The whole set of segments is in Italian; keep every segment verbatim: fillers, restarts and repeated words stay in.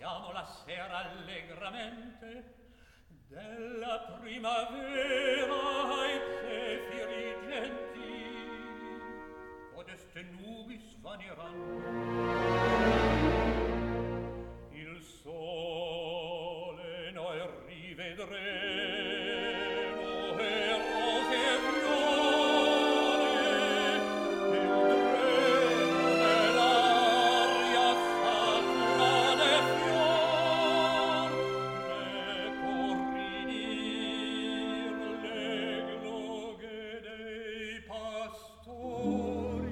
passiamo la sera allegramente della primavera ai zefiri gentili, codeste nubi svaniranno, il sole noi rivedremo e rose e fiore, il dreno nell'aria satura de fior, ne corridir le gloghe dei pastori.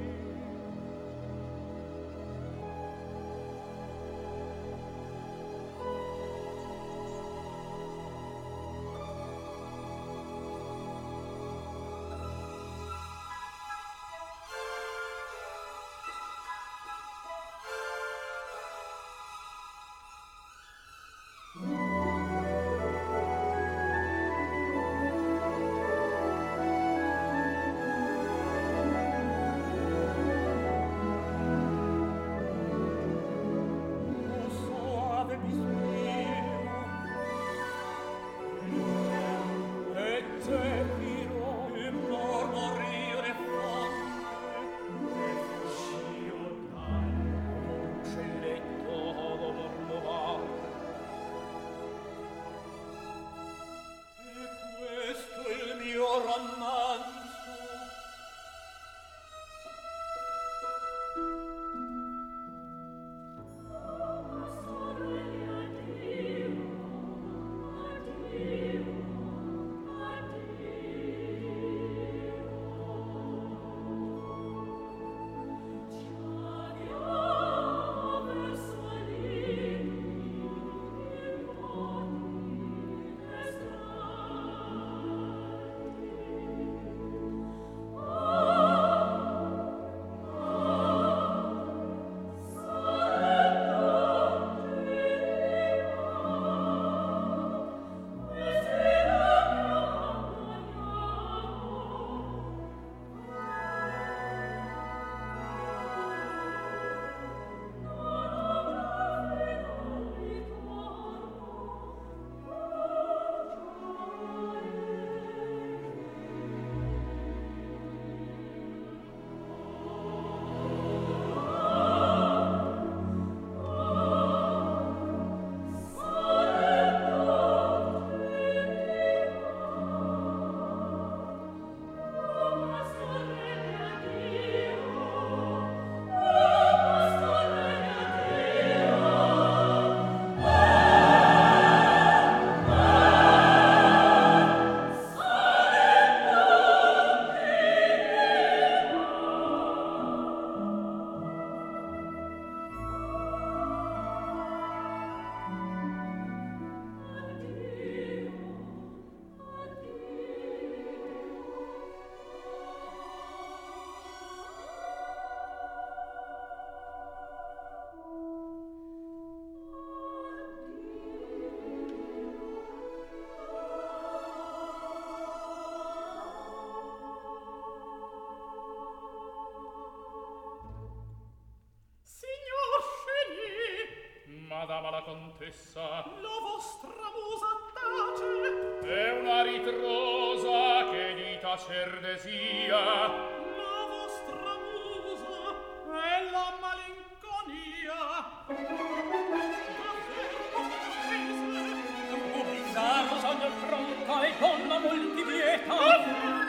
Madama la contessa, la vostra musa tace, è una ritrosa che di tacer desia. La vostra musa è la malinconia. Un bizzarro sogno affronta e donna multivieta.